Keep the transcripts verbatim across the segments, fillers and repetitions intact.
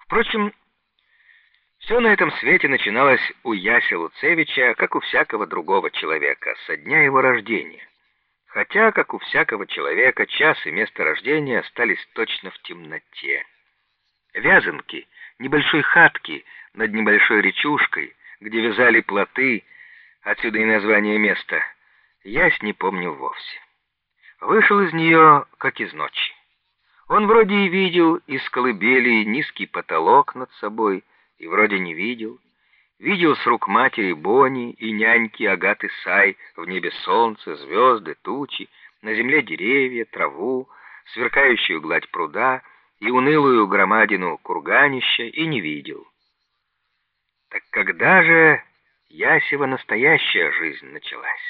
Впрочем, все на этом свете начиналось у Яси Луцевича, как у всякого другого человека, со дня его рождения. Хотя, как у всякого человека, час и место рождения остались точно в темноте. Вязанки, небольшой хатки над небольшой речушкой, где вязали плоты, отсюда и название места, Ясь не помнил вовсе. Вышел из нее, как из ночи. Он вроде и видел из колыбели низкий потолок над собой, и вроде не видел. Видел с рук матери Бони и няньки Агаты Сай в небе солнце, звезды, тучи, на земле деревья, траву, сверкающую гладь пруда и унылую громадину курганища, и не видел. Так когда же Ясева настоящая жизнь началась?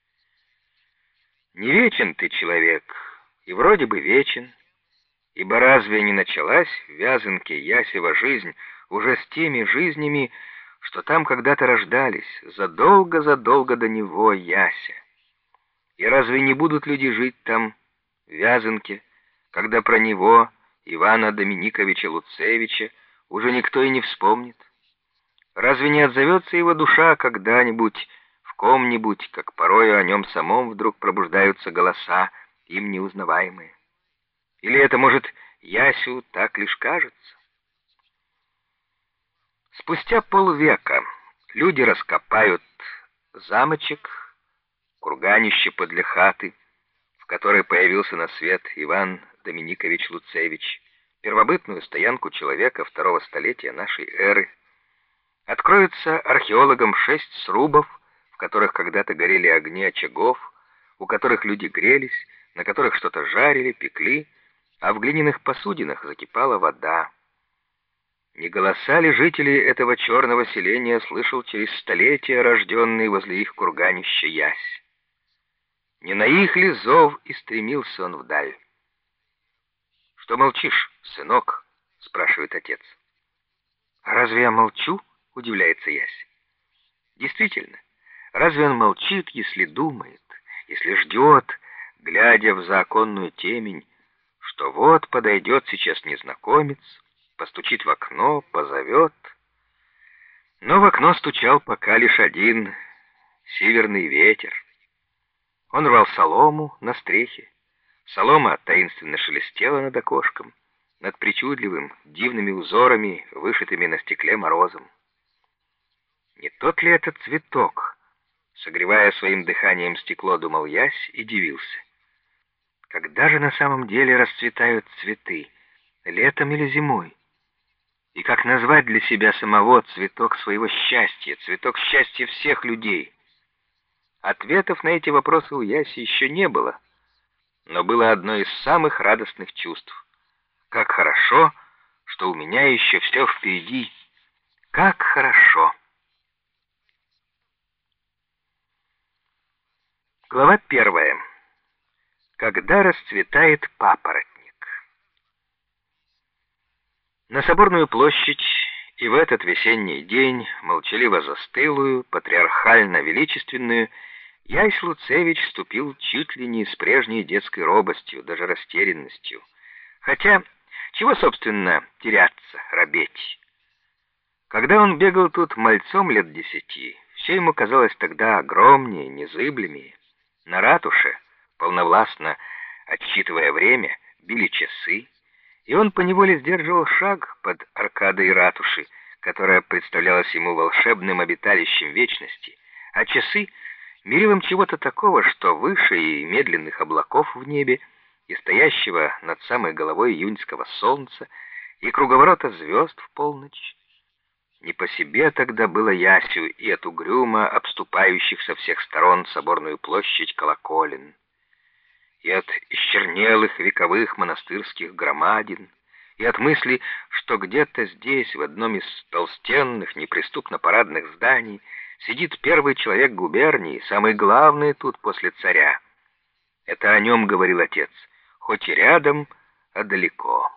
Не вечен ты, человек, и вроде бы вечен, ибо разве не началась в Вязанке Ясева жизнь уже с теми жизнями, что там когда-то рождались, задолго-задолго до него, Яся? И разве не будут люди жить там, в Вязанке, когда про него, Ивана Доминиковича Луцевича, уже никто и не вспомнит? Разве не отзовется его душа когда-нибудь в ком-нибудь, как порою о нем самом вдруг пробуждаются голоса, им неузнаваемые? Или это, может, Ясю так лишь кажется? Спустя полвека люди раскопают замочек, курганище подле хаты, в которой появился на свет Иван Доминикович Луцевич, первобытную стоянку человека второго столетия нашей эры. Откроется археологам шесть срубов, в которых когда-то горели огни очагов, у которых люди грелись, на которых что-то жарили, пекли, а в глиняных посудинах закипала вода. Не голоса ли жителей этого черного селения слышал через столетия рожденный возле их курганища Ясь? Не на их ли зов и стремился он вдаль? «Что молчишь, сынок?» — спрашивает отец. «Разве я молчу?» — удивляется Ясь. Действительно, разве он молчит, если думает, если ждет, глядя в заоконную темень, что вот подойдет сейчас незнакомец, постучит в окно, позовет? Но в окно стучал пока лишь один северный ветер. Он рвал солому на стрехе. Солома таинственно шелестела над окошком, над причудливым, дивными узорами, вышитыми на стекле морозом. Не тот ли этот цветок? Согревая своим дыханием стекло, думал Ясь и дивился. Когда же на самом деле расцветают цветы, летом или зимой? И как назвать для себя самого цветок своего счастья, цветок счастья всех людей? Ответов на эти вопросы у Яси еще не было, но было одно из самых радостных чувств. Как хорошо, что у меня еще все впереди. Как хорошо! Глава первая. Когда расцветает папоротник. На Соборную площадь и в этот весенний день, молчаливо застылую, патриархально-величественную, Ясь Луцевич вступил чуть ли не с прежней детской робостью, даже растерянностью. Хотя, чего, собственно, теряться, робеть? Когда он бегал тут мальцом лет десяти, все ему казалось тогда огромнее, незыблемее. На ратуше, полновластно отсчитывая время, били часы, и он поневоле сдерживал шаг под аркадой ратуши, которая представлялась ему волшебным обиталищем вечности, а часы — мерилом чего-то такого, что выше и медленных облаков в небе, и стоящего над самой головой июньского солнца, и круговорота звезд в полночь. Не по себе тогда было Ясю и от угрюмо обступающих со всех сторон Соборную площадь колоколен, и от исчернелых вековых монастырских громадин, и от мысли, что где-то здесь, в одном из толстенных, неприступно парадных зданий, сидит первый человек губернии, самый главный тут после царя. Это о нем говорил отец, хоть и рядом, а далеко.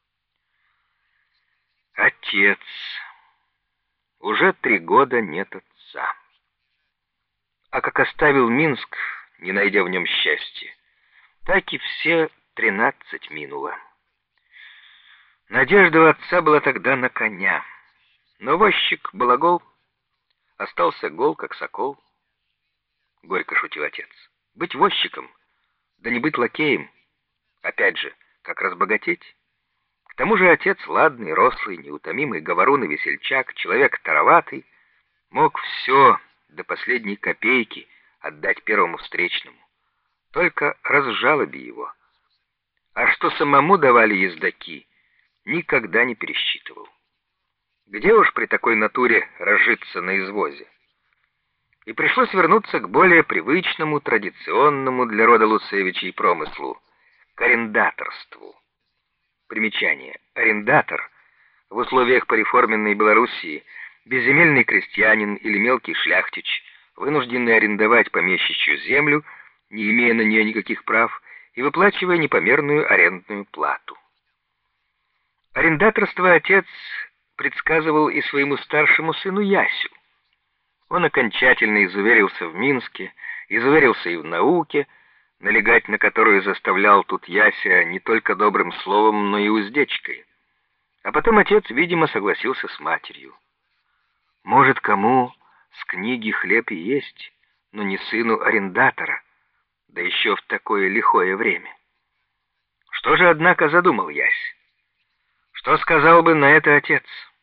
Отец. Уже три года нет отца. А как оставил Минск, не найдя в нем счастья, так и все тринадцать минуло. Надежда у отца была тогда на коня, но возчик балагол остался гол, как сокол. Горько шутил отец. Быть возчиком, да не быть лакеем. Опять же, как разбогатеть? К тому же отец ладный, рослый, неутомимый говорун и весельчак, человек тароватый, мог все до последней копейки отдать первому встречному. Только разжалоби его. А что самому давали ездаки, никогда не пересчитывал. Где уж при такой натуре разжиться на извозе? И пришлось вернуться к более привычному, традиционному для рода Луцевичей промыслу — к арендаторству. Примечание. Арендатор в условиях пореформенной Белоруссии — безземельный крестьянин или мелкий шляхтич, вынужденный арендовать помещичью землю, не имея на нее никаких прав, и выплачивая непомерную арендную плату. Арендаторство отец предсказывал и своему старшему сыну Ясю. Он окончательно изуверился в Минске, изуверился и в науке, налегать на которую заставлял тут Яся не только добрым словом, но и уздечкой. А потом отец, видимо, согласился с матерью. Может, кому с книги хлеб и есть, но не сыну арендатора, да еще в такое лихое время. Что же, однако, задумал Ясь? Что сказал бы на это отец?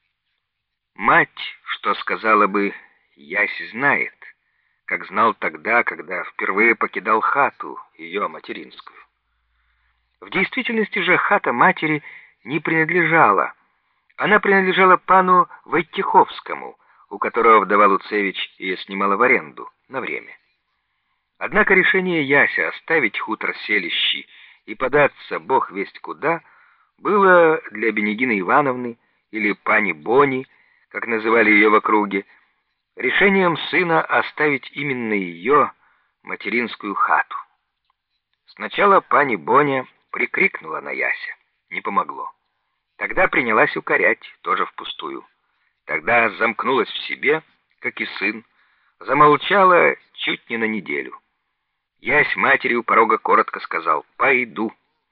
Мать, что сказала бы, Ясь знает, как знал тогда, когда впервые покидал хату, ее материнскую. В действительности же хата матери не принадлежала. Она принадлежала пану Войтиховскому, у которого вдова Луцевич ее снимала в аренду на время. Однако решение Яся оставить хутор селищи и податься бог весть куда было для Бенегины Ивановны, или пани Бони, как называли ее в округе, решением сына оставить именно ее материнскую хату. Сначала пани Боня прикрикнула на Яся. Не помогло. Тогда принялась укорять, тоже впустую. Тогда замкнулась в себе, как и сын, замолчала чуть не на неделю. Ясь матери у порога коротко сказал «пойду».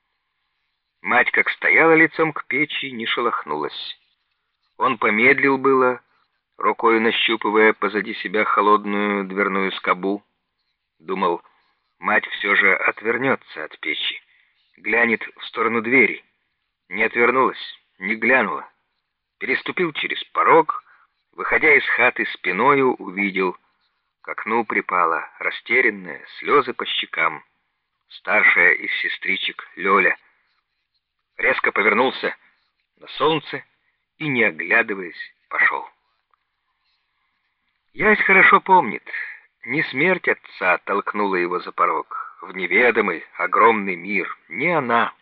Мать, как стояла лицом к печи, не шелохнулась. Он помедлил было, рукой нащупывая позади себя холодную дверную скобу. Думал, мать все же отвернется от печи, глянет в сторону двери. Не отвернулась, не глянула. Переступил через порог, выходя из хаты спиною, увидел, к окну припала, растерянная, слезы по щекам, старшая из сестричек Лёля. Резко повернулся на солнце и, не оглядываясь, пошел. Ясь хорошо помнит, не смерть отца толкнула его за порог, в неведомый, огромный мир, не она.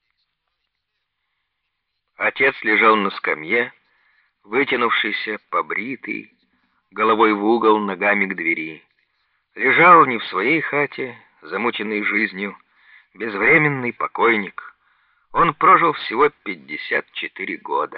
Отец лежал на скамье, вытянувшийся, побритый, головой в угол, ногами к двери. Лежал не в своей хате, замученный жизнью, безвременный покойник. Он прожил всего пятьдесят четыре года.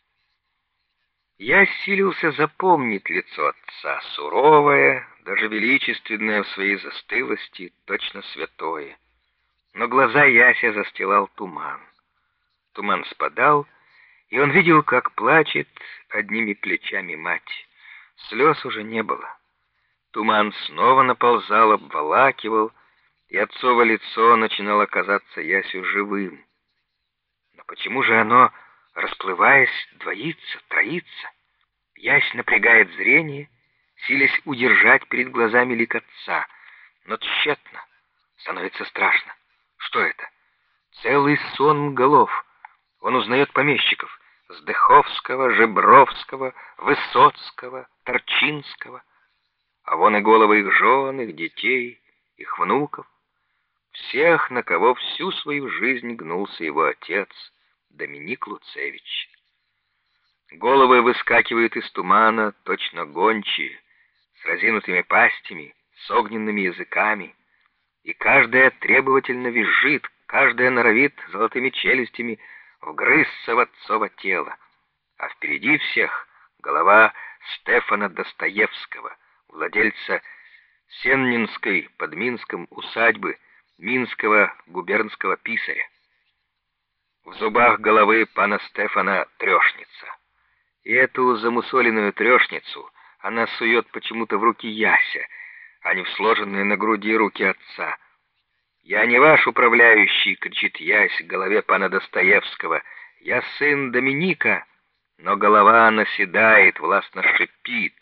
Я силился запомнить лицо отца, суровое, даже величественное в своей застылости, точно святое. Но глаза Яся застилал туман. Туман спадал, и он видел, как плачет одними плечами мать. Слез уже не было. Туман снова наползал, обволакивал, и отцово лицо начинало казаться Ясю живым. Но почему же оно, расплываясь, двоится, троится? Ясь напрягает зрение, силясь удержать перед глазами лик отца, но тщетно. Становится страшно. Что это? Целый сон голов. Он узнает помещиков: Сдыховского, Жебровского, Высоцкого, Торчинского. А вон и головы их жен, их детей, их внуков. Всех, на кого всю свою жизнь гнулся его отец, Доминик Луцевич. Головы выскакивают из тумана, точно гончие, с разинутыми пастями, с огненными языками, и каждая требовательно визжит, каждая норовит золотыми челюстями вгрызться в отцово тело, а впереди всех голова Стефана Достоевского, владельца Сеннинской под Минском усадьбы Минского губернского писаря. В зубах головы пана Стефана трешница. И эту замусоленную трешницу она сует почему-то в руки Яся, а не в сложенные на груди руки отца. «Я не ваш управляющий», — кричит Ясь голове пана Достоевского. «Я сын Доминика». Но голова наседает, властно шипит.